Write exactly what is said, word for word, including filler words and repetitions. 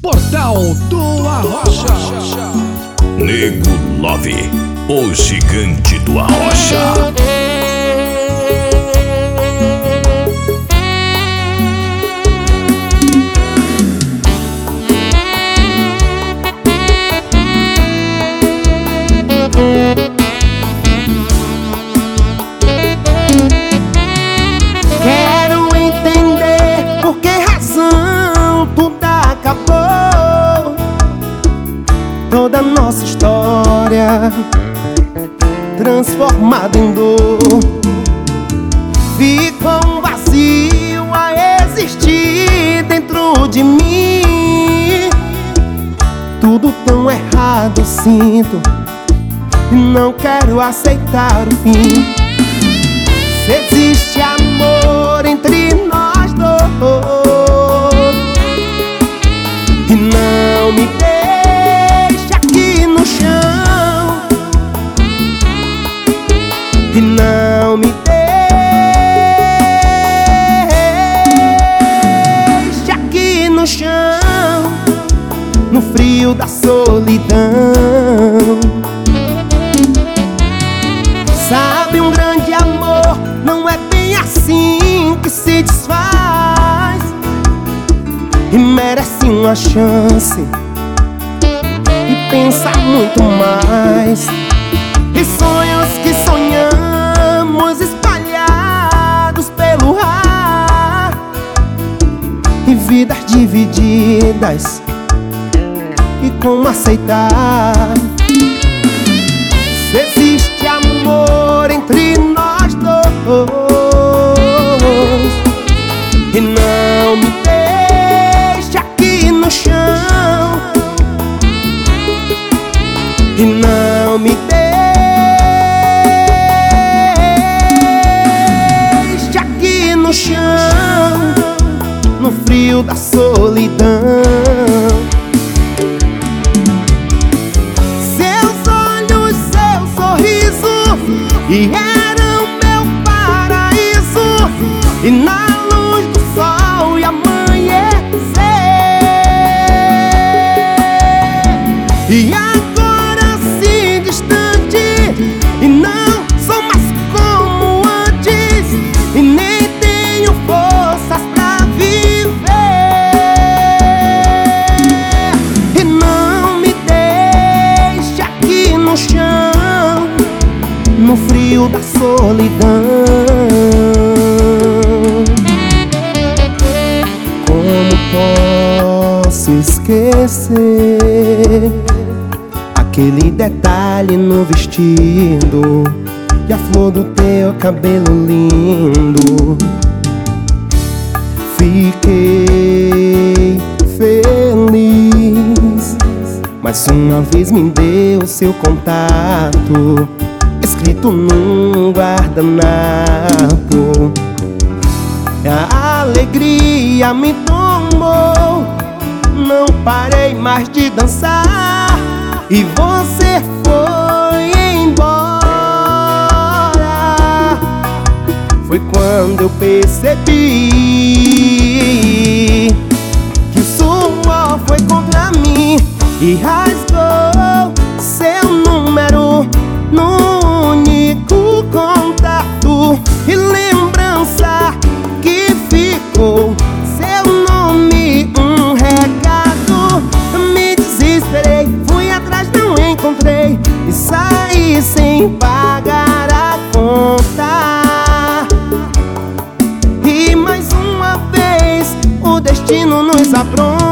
Portal do Arrocha. Nego Love, o gigante do Arrocha. Quero entender por que razão tudo acabou. Toda nossa história transformada em dor. Ficou um vazio a existir dentro de mim. Tudo tão errado sinto e não quero aceitar o fim. Se existe amor entre nós dois, e não me deixe aqui no chão, e não me deixe aqui no chão, no frio da solidão. Sabe, um grande amor não é bem assim que se desfaz, e merece uma chance e pensar muito mais. E sonhos que sonhamos espalhados pelo ar, e vidas divididas, e como aceitar? Se existe amor entre nós dois, e não me deixe aqui no chão, e não me deixe aqui no chão, no frio da solidão. E era o meu paraíso, e na luz do sol e amanhecer. E agora assim distante, e não sou mais como antes, e nem tenho forças pra viver. E não me deixe aqui no chão, no frio da solidão. Como posso esquecer aquele detalhe no vestido e a flor do teu cabelo lindo? Fiquei feliz, mas uma vez me deu seu contato, escrito num guardanapo. A alegria me tomou, não parei mais de dançar, e você foi embora. Foi quando eu percebi que o suor foi contra mim e rasgou seu número no único contato e lembrança que ficou, seu nome, um recado. Me desesperei, fui atrás, não encontrei, e saí sem pagar a conta. E mais uma vez o destino nos apronta.